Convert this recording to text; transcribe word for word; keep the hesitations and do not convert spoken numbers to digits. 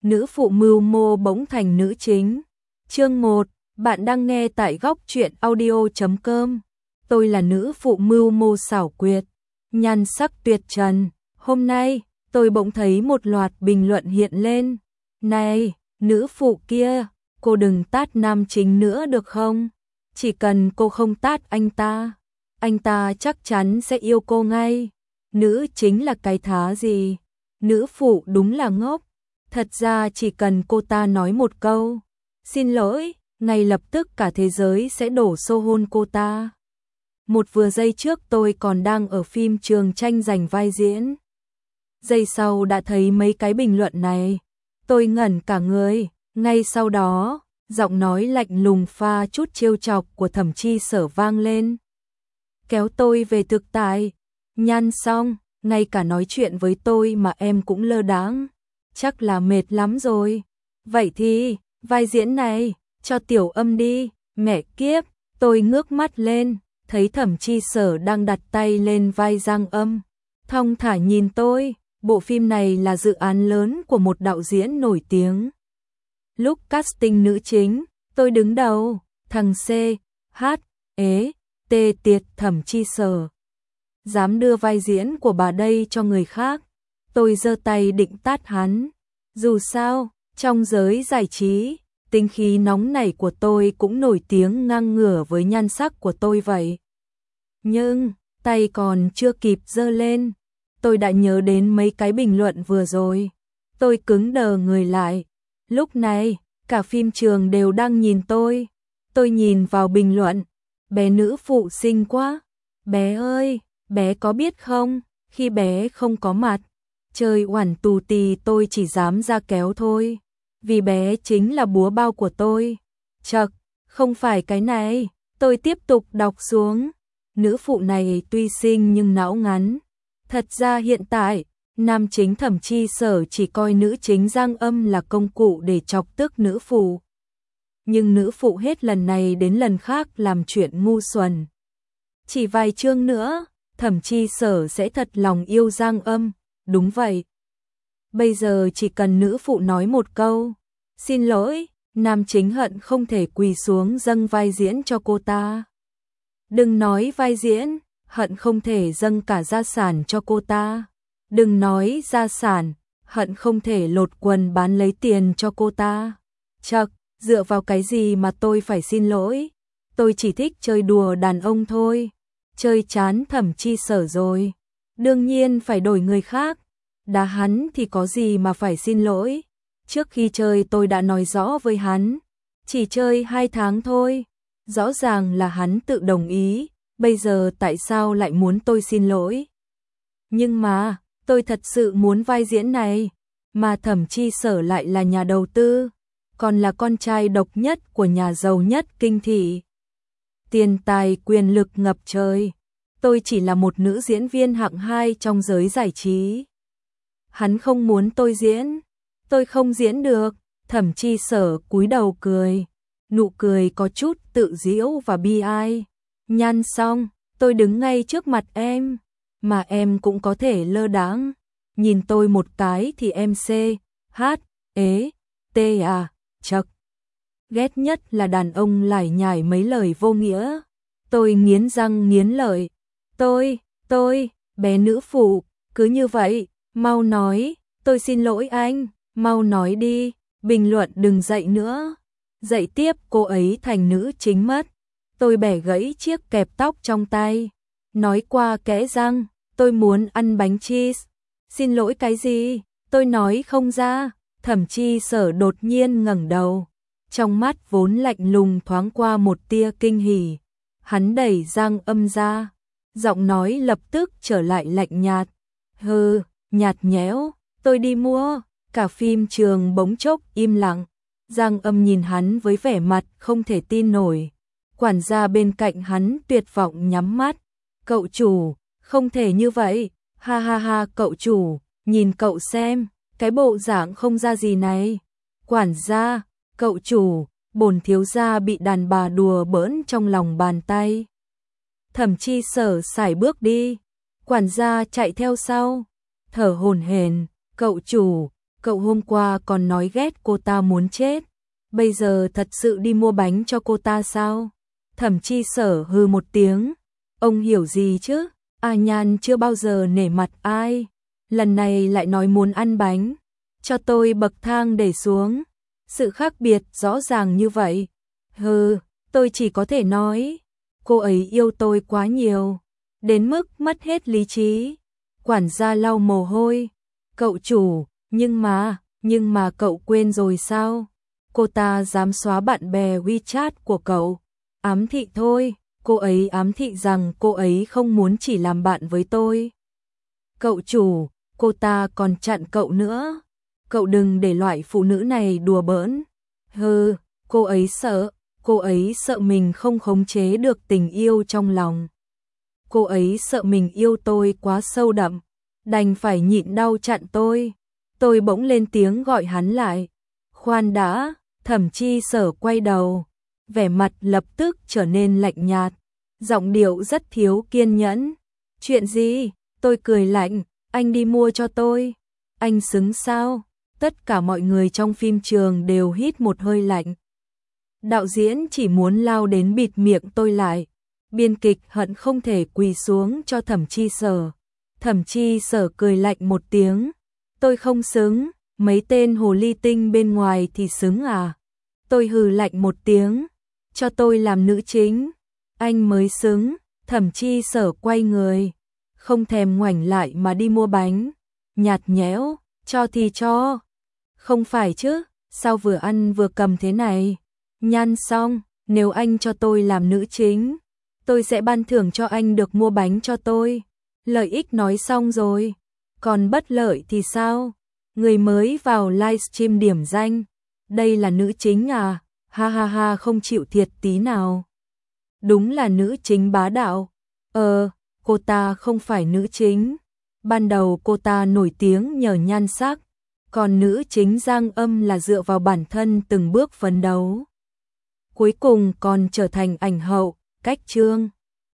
nữ phụ mưu mô bỗng thành nữ chính. Chương một, bạn đang nghe tại góc truyện audio chấm com. Tôi là nữ phụ mưu mô xảo quyệt, nhan sắc tuyệt trần. Hôm nay, tôi bỗng thấy một loạt bình luận hiện lên. Này, nữ phụ kia, cô đừng tát nam chính nữa được không? Chỉ cần cô không tát anh ta, anh ta chắc chắn sẽ yêu cô ngay. Nữ chính là cái thá gì? Nữ phụ đúng là ngốc. Thật ra chỉ cần cô ta nói một câu xin lỗi, ngay lập tức cả thế giới sẽ đổ xô hôn cô ta. Một vừa giây trước tôi còn đang ở phim trường tranh giành vai diễn. Giây sau đã thấy mấy cái bình luận này. Tôi ngẩn cả người. Ngay sau đó, giọng nói lạnh lùng pha chút trêu chọc của Thẩm Chi Sở vang lên. Kéo tôi về thực tại. Nhan xong, ngay cả nói chuyện với tôi mà em cũng lơ đãng. Chắc là mệt lắm rồi. Vậy thì, vai diễn này, cho Tiểu Âm đi. Mẹ kiếp, tôi ngước mắt lên, thấy Thẩm Chi Sở đang đặt tay lên vai Giang Âm. Thong thả nhìn tôi, bộ phim này là dự án lớn của một đạo diễn nổi tiếng. Lúc casting nữ chính, tôi đứng đầu, thằng C, H, ế, T tiệt Thẩm Chi Sở. Dám đưa vai diễn của bà đây cho người khác. Tôi giơ tay định tát hắn. Dù sao, trong giới giải trí, tính khí nóng nảy của tôi cũng nổi tiếng ngang ngửa với nhan sắc của tôi vậy. Nhưng, tay còn chưa kịp giơ lên, tôi đã nhớ đến mấy cái bình luận vừa rồi. Tôi cứng đờ người lại. Lúc này, cả phim trường đều đang nhìn tôi. Tôi nhìn vào bình luận. Bé nữ phụ xinh quá. Bé ơi, bé có biết không, khi bé không có mặt, chơi oản tù tì tôi chỉ dám ra kéo thôi. Vì bé chính là búa bao của tôi. Chậc, không phải cái này. Tôi tiếp tục đọc xuống. Nữ phụ này tuy xinh nhưng não ngắn. Thật ra hiện tại, nam chính Thẩm Chi Sở chỉ coi nữ chính Giang Âm là công cụ để chọc tức nữ phụ. Nhưng nữ phụ hết lần này đến lần khác làm chuyện ngu xuẩn. Chỉ vài chương nữa, Thẩm Chi Sở sẽ thật lòng yêu Giang Âm. Đúng vậy. Bây giờ chỉ cần nữ phụ nói một câu xin lỗi, nam chính hận không thể quỳ xuống dâng vai diễn cho cô ta. Đừng nói vai diễn, hận không thể dâng cả gia sản cho cô ta. Đừng nói gia sản, hận không thể lột quần bán lấy tiền cho cô ta. Chậc, dựa vào cái gì mà tôi phải xin lỗi? Tôi chỉ thích chơi đùa đàn ông thôi. Chơi chán Thẩm Chi Sở rồi, đương nhiên phải đổi người khác. Đá hắn thì có gì mà phải xin lỗi. Trước khi chơi tôi đã nói rõ với hắn, chỉ chơi hai tháng thôi. Rõ ràng là hắn tự đồng ý, bây giờ tại sao lại muốn tôi xin lỗi? Nhưng mà, tôi thật sự muốn vai diễn này, mà Thẩm Chi Sở lại là nhà đầu tư, còn là con trai độc nhất của nhà giàu nhất kinh thị. Tiền tài quyền lực ngập trời, tôi chỉ là một nữ diễn viên hạng hai trong giới giải trí. Hắn không muốn tôi diễn, tôi không diễn được. Thẩm Chi Sở cúi đầu cười, nụ cười có chút tự giễu và bi ai. Nhan xong, tôi đứng ngay trước mặt em, mà em cũng có thể lơ đãng. Nhìn tôi một cái thì em C, H, ế, T à, chậc. Ghét nhất là đàn ông lải nhải mấy lời vô nghĩa. Tôi nghiến răng nghiến lợi. Tôi, tôi, bé nữ phụ, cứ như vậy, mau nói, tôi xin lỗi anh, mau nói đi, bình luận đừng dậy nữa. Dậy tiếp cô ấy thành nữ chính mất. Tôi bẻ gãy chiếc kẹp tóc trong tay. Nói qua kẽ răng, tôi muốn ăn bánh cheese. Xin lỗi cái gì? Tôi nói không ra. Thẩm Chi Sở đột nhiên ngẩng đầu. Trong mắt vốn lạnh lùng thoáng qua một tia kinh hỉ. Hắn đẩy Giang Âm ra. Giọng nói lập tức trở lại lạnh nhạt. Hừ, nhạt nhẽo, tôi đi mua. Cả phim trường bỗng chốc im lặng. Giang Âm nhìn hắn với vẻ mặt không thể tin nổi. Quản gia bên cạnh hắn tuyệt vọng nhắm mắt. Cậu chủ, không thể như vậy. Ha ha ha, cậu chủ, nhìn cậu xem, cái bộ dạng không ra gì này. Quản gia, cậu chủ, bổn thiếu gia bị đàn bà đùa bỡn trong lòng bàn tay. Thẩm Chi Sở sải bước đi. Quản gia chạy theo sau, thở hổn hển, cậu chủ, Cậu hôm qua còn nói ghét cô ta muốn chết, bây giờ thật sự đi mua bánh cho cô ta sao? Thẩm Chi Sở hừ một tiếng, ông hiểu gì chứ? A Nhan chưa bao giờ nể mặt ai, lần này lại nói muốn ăn bánh, cho tôi bậc thang đẩy xuống. Sự khác biệt rõ ràng như vậy. Hừ, tôi chỉ có thể nói, cô ấy yêu tôi quá nhiều, đến mức mất hết lý trí. Quản gia lau mồ hôi, cậu chủ, nhưng mà, nhưng mà cậu quên rồi sao? Cô ta dám xóa bạn bè WeChat của cậu. Ám thị thôi, cô ấy ám thị rằng cô ấy không muốn chỉ làm bạn với tôi. Cậu chủ, cô ta còn chặn cậu nữa. Cậu đừng để loại phụ nữ này đùa bỡn. Hừ, cô ấy sợ, cô ấy sợ mình không khống chế được tình yêu trong lòng. Cô ấy sợ mình yêu tôi quá sâu đậm, đành phải nhịn đau chặn tôi. Tôi bỗng lên tiếng gọi hắn lại. Khoan đã, Thẩm Chi Sở quay đầu, vẻ mặt lập tức trở nên lạnh nhạt, giọng điệu rất thiếu kiên nhẫn. Chuyện gì? Tôi cười lạnh, anh đi mua cho tôi. Anh xứng sao? Tất cả mọi người trong phim trường đều hít một hơi lạnh. Đạo diễn chỉ muốn lao đến bịt miệng tôi lại. Biên kịch hận không thể quỳ xuống cho Thẩm Chi Sở. Thẩm Chi Sở cười lạnh một tiếng. Tôi không xứng, mấy tên hồ ly tinh bên ngoài thì xứng à? Tôi hừ lạnh một tiếng. Cho tôi làm nữ chính. Anh mới xứng. Thẩm Chi Sở quay người, không thèm ngoảnh lại mà đi mua bánh. Nhạt nhẽo, cho thì cho. Không phải chứ, sao vừa ăn vừa cầm thế này? Nhăn xong, nếu anh cho tôi làm nữ chính, tôi sẽ ban thưởng cho anh được mua bánh cho tôi. Lợi ích nói xong rồi, còn bất lợi thì sao? Người mới vào livestream điểm danh, đây là nữ chính à? Ha ha ha, không chịu thiệt tí nào. Đúng là nữ chính bá đạo. Ờ, cô ta không phải nữ chính. Ban đầu cô ta nổi tiếng nhờ nhan sắc, còn nữ chính Giang Âm là dựa vào bản thân từng bước phấn đấu. Cuối cùng còn trở thành ảnh hậu, cách chương.